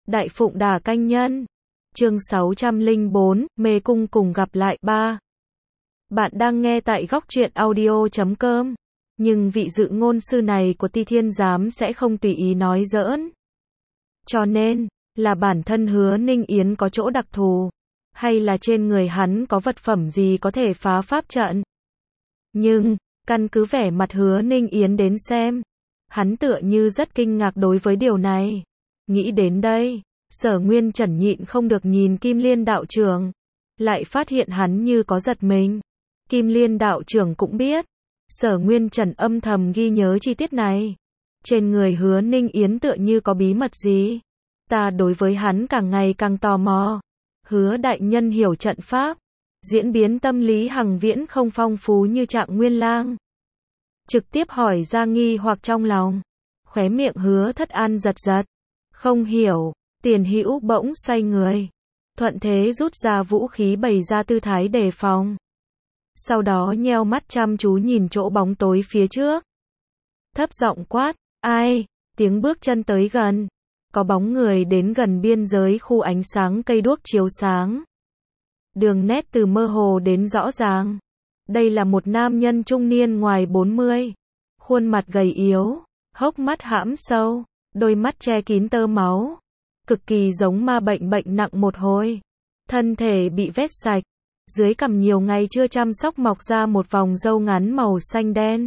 Đại Phụng Đà Canh Nhân. Chương 604, Mê Cung cùng gặp lại 3. Bạn đang nghe tại góc truyện audio.com. Nhưng vị dự ngôn sư này của Ti Thiên Giám sẽ không tùy ý nói giỡn. Cho nên, là bản thân Hứa Ninh Yến có chỗ đặc thù, hay là trên người hắn có vật phẩm gì có thể phá pháp trận. Nhưng, căn cứ vẻ mặt Hứa Ninh Yến đến xem, hắn tựa như rất kinh ngạc đối với điều này. Nghĩ đến đây, Sở Nguyên Trần nhịn không được nhìn Kim Liên đạo trưởng, lại phát hiện hắn như có giật mình. Kim Liên đạo trưởng cũng biết, Sở Nguyên Trần âm thầm ghi nhớ chi tiết này. Trên người Hứa Ninh Yến tựa như có bí mật gì. Ta đối với hắn càng ngày càng tò mò. Hứa đại nhân hiểu trận pháp, diễn biến tâm lý hằng viễn không phong phú như Trạng Nguyên Lang. Trực tiếp hỏi ra nghi hoặc trong lòng. Khóe miệng Hứa Thất An giật giật. Không hiểu. Tiền Hữu bỗng xoay người, thuận thế rút ra vũ khí bày ra tư thái đề phòng. Sau đó nheo mắt chăm chú nhìn chỗ bóng tối phía trước. Thấp giọng quát, ai? Tiếng bước chân tới gần. Có bóng người đến gần biên giới khu ánh sáng cây đuốc chiếu sáng. Đường nét từ mơ hồ đến rõ ràng. Đây là một nam nhân trung niên ngoài 40. Khuôn mặt gầy yếu, hốc mắt hãm sâu, đôi mắt che kín tơ máu. Cực kỳ giống ma bệnh nặng một hồi. Thân thể bị vét sạch. Dưới cằm nhiều ngày chưa chăm sóc mọc ra một vòng râu ngắn màu xanh đen.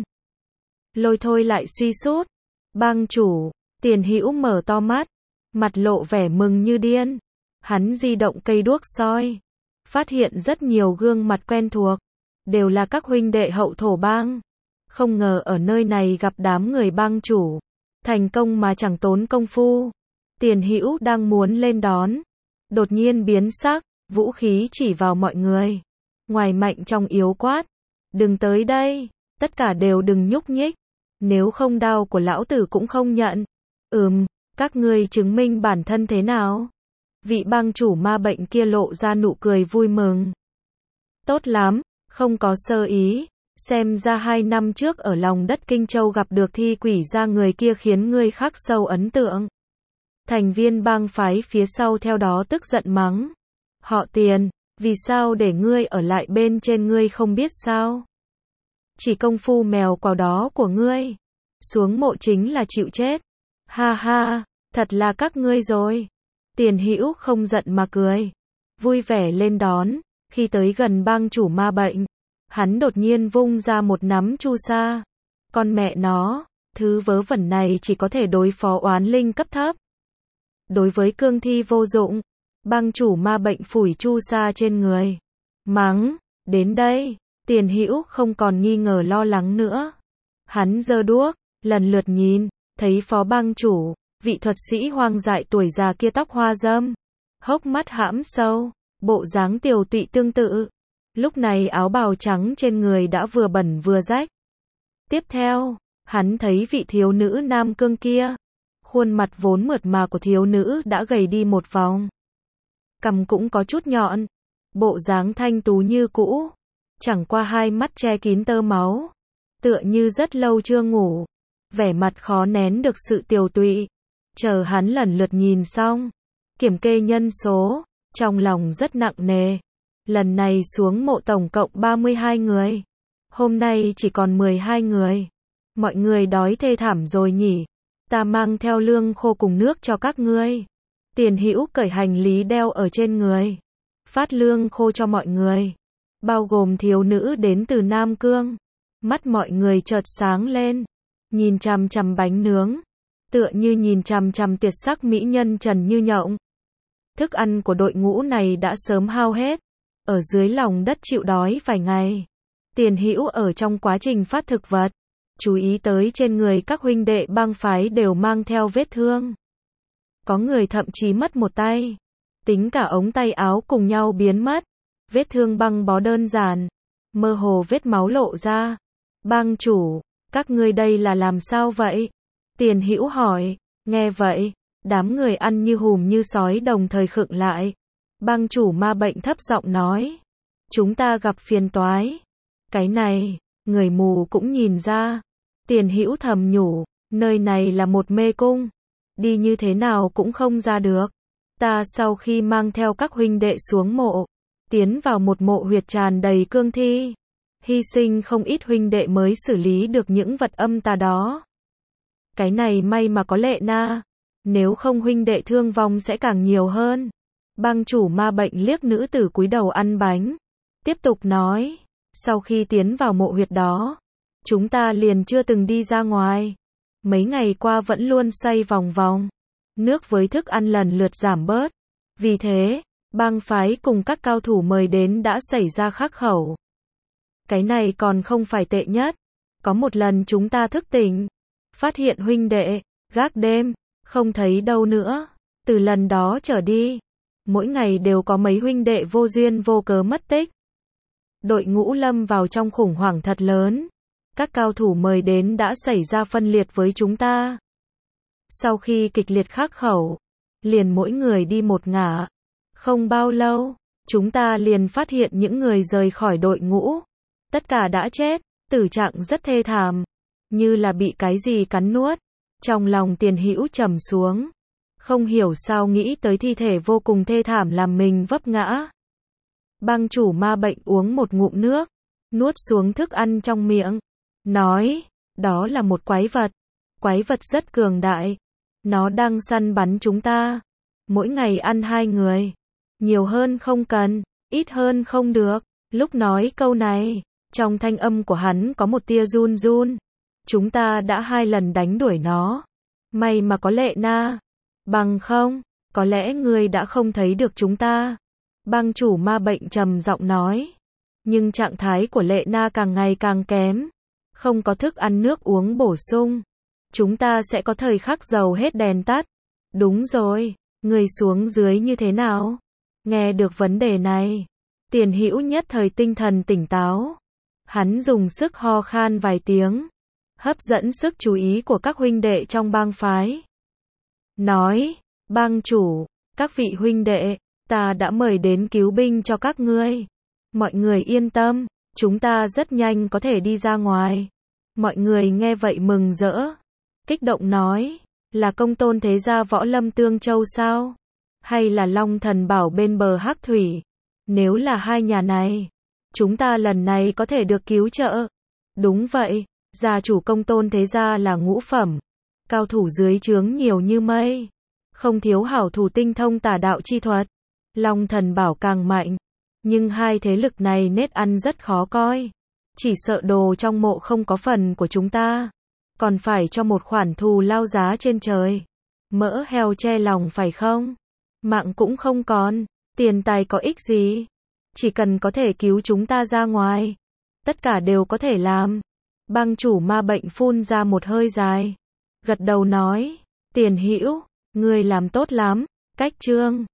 Lôi thôi lại suy sút. Bang chủ, Tiền Hữu mở to mắt. Mặt lộ vẻ mừng như điên. Hắn di động cây đuốc soi. Phát hiện rất nhiều gương mặt quen thuộc. Đều là các huynh đệ hậu thổ bang. Không ngờ ở nơi này gặp đám người bang chủ. Thành công mà chẳng tốn công phu. Tiền Hữu đang muốn lên đón. Đột nhiên biến sắc, vũ khí chỉ vào mọi người. Ngoài mạnh trong yếu quát. Đừng tới đây, tất cả đều đừng nhúc nhích. Nếu không đao của lão tử cũng không nhận. Các ngươi chứng minh bản thân thế nào? Vị bang chủ ma bệnh kia lộ ra nụ cười vui mừng. Tốt lắm, không có sơ ý. Xem ra 2 năm trước ở lòng đất Kinh Châu gặp được thi quỷ ra người kia khiến ngươi khắc sâu ấn tượng. Thành viên bang phái phía sau theo đó tức giận mắng. Họ Tiền, vì sao để ngươi ở lại bên trên ngươi không biết sao? Chỉ công phu mèo quào đó của ngươi. Xuống mộ chính là chịu chết. Ha ha, thật là các ngươi rồi. Tiền Hữu không giận mà cười. Vui vẻ lên đón, khi tới gần bang chủ ma bệnh. Hắn đột nhiên vung ra một nắm chu sa. Con mẹ nó, thứ vớ vẩn này chỉ có thể đối phó oán linh cấp thấp. Đối với cương thi vô dụng, bang chủ ma bệnh phủi chu sa trên người. Mắng, đến đây, Tiền Hữu không còn nghi ngờ lo lắng nữa. Hắn giơ đuốc, lần lượt nhìn, thấy phó bang chủ, vị thuật sĩ hoang dại tuổi già kia tóc hoa râm, hốc mắt hãm sâu, bộ dáng tiều tụy tương tự. Lúc này áo bào trắng trên người đã vừa bẩn vừa rách. Tiếp theo, hắn thấy vị thiếu nữ Nam Cương kia. Khuôn mặt vốn mượt mà của thiếu nữ đã gầy đi một vòng. Cằm cũng có chút nhọn. Bộ dáng thanh tú như cũ. Chẳng qua hai mắt che kín tơ máu. Tựa như rất lâu chưa ngủ. Vẻ mặt khó nén được sự tiều tụy. Chờ hắn lần lượt nhìn xong. Kiểm kê nhân số. Trong lòng rất nặng nề. Lần này xuống mộ tổng cộng 32 người. Hôm nay chỉ còn 12 người. Mọi người đói thê thảm rồi nhỉ. Ta mang theo lương khô cùng nước cho các ngươi. Tiền Hữu cởi hành lý đeo ở trên người. Phát lương khô cho mọi người. Bao gồm thiếu nữ đến từ Nam Cương. Mắt mọi người chợt sáng lên. Nhìn chằm chằm bánh nướng. Tựa như nhìn chằm chằm tuyệt sắc mỹ nhân Trần Như Nhộng. Thức ăn của đội ngũ này đã sớm hao hết. Ở dưới lòng đất chịu đói vài ngày. Tiền Hữu ở trong quá trình phát thực vật. Chú ý tới trên người các huynh đệ bang phái đều mang theo vết thương. Có người thậm chí mất một tay. Tính cả ống tay áo cùng nhau biến mất. Vết thương băng bó đơn giản. Mơ hồ vết máu lộ ra. Bang chủ, các ngươi đây là làm sao vậy? Tiền Hữu hỏi. Nghe vậy, đám người ăn như hùm như sói đồng thời khựng lại. Bang chủ ma bệnh thấp giọng nói. Chúng ta gặp phiền toái. Cái này, người mù cũng nhìn ra. Tiền Hữu thầm nhủ, nơi này là một mê cung. Đi như thế nào cũng không ra được. Ta sau khi mang theo các huynh đệ xuống mộ, tiến vào một mộ huyệt tràn đầy cương thi, hy sinh không ít huynh đệ mới xử lý được những vật âm tà đó. Cái này may mà có Lệ Na, nếu không huynh đệ thương vong sẽ càng nhiều hơn. Bang chủ ma bệnh liếc nữ tử cúi đầu ăn bánh, tiếp tục nói, sau khi tiến vào mộ huyệt đó, chúng ta liền chưa từng đi ra ngoài. Mấy ngày qua vẫn luôn xoay vòng vòng, nước với thức ăn lần lượt giảm bớt. Vì thế, bang phái cùng các cao thủ mời đến đã xảy ra khắc khẩu. Cái này còn không phải tệ nhất. Có một lần chúng ta thức tỉnh, phát hiện huynh đệ, gác đêm, không thấy đâu nữa. Từ lần đó trở đi, mỗi ngày đều có mấy huynh đệ vô duyên vô cớ mất tích. Đội ngũ lâm vào trong khủng hoảng thật lớn. Các cao thủ mời đến đã xảy ra phân liệt với chúng ta. Sau khi kịch liệt khắc khẩu, liền mỗi người đi một ngả. Không bao lâu, chúng ta liền phát hiện những người rời khỏi đội ngũ. Tất cả đã chết, tử trạng rất thê thảm, như là bị cái gì cắn nuốt. Trong lòng Tiền Hữu trầm xuống, không hiểu sao nghĩ tới thi thể vô cùng thê thảm làm mình vấp ngã. Bang chủ ma bệnh uống một ngụm nước, nuốt xuống thức ăn trong miệng, nói, đó là một quái vật rất cường đại, nó đang săn bắn chúng ta, mỗi ngày ăn 2 người, nhiều hơn không cần, ít hơn không được. Lúc nói câu này, trong thanh âm của hắn có một tia run run. Chúng ta đã 2 lần đánh đuổi nó, may mà có Lệ Na, bằng không, có lẽ ngươi đã không thấy được chúng ta. Bang chủ ma bệnh trầm giọng nói, nhưng trạng thái của Lệ Na càng ngày càng kém, không có thức ăn nước uống bổ sung, chúng ta sẽ có thời khắc dầu hết đèn tắt. Đúng rồi, người xuống dưới như thế nào? Nghe được vấn đề này, Tiền Hữu nhất thời tinh thần tỉnh táo. Hắn dùng sức ho khan vài tiếng, hấp dẫn sức chú ý của các huynh đệ trong bang phái. Nói, bang chủ, các vị huynh đệ, ta đã mời đến cứu binh cho các ngươi. Mọi người yên tâm, chúng ta rất nhanh có thể đi ra ngoài. Mọi người nghe vậy mừng rỡ, kích động nói, là Công Tôn thế gia Võ Lâm Tương Châu sao? Hay là Long Thần Bảo bên bờ Hắc Thủy? Nếu là hai nhà này, chúng ta lần này có thể được cứu trợ. Đúng vậy, gia chủ Công Tôn thế gia là ngũ phẩm, cao thủ dưới trướng nhiều như mây, không thiếu hảo thủ tinh thông tà đạo chi thuật. Long Thần Bảo càng mạnh, nhưng hai thế lực này nết ăn rất khó coi. Chỉ sợ đồ trong mộ không có phần của chúng ta, còn phải cho một khoản thù lao giá trên trời. Mỡ heo che lòng phải không? Mạng cũng không còn, tiền tài có ích gì? Chỉ cần có thể cứu chúng ta ra ngoài, tất cả đều có thể làm. Bang chủ ma bệnh phun ra một hơi dài, gật đầu nói, Tiền Hữu, ngươi làm tốt lắm. Cách chương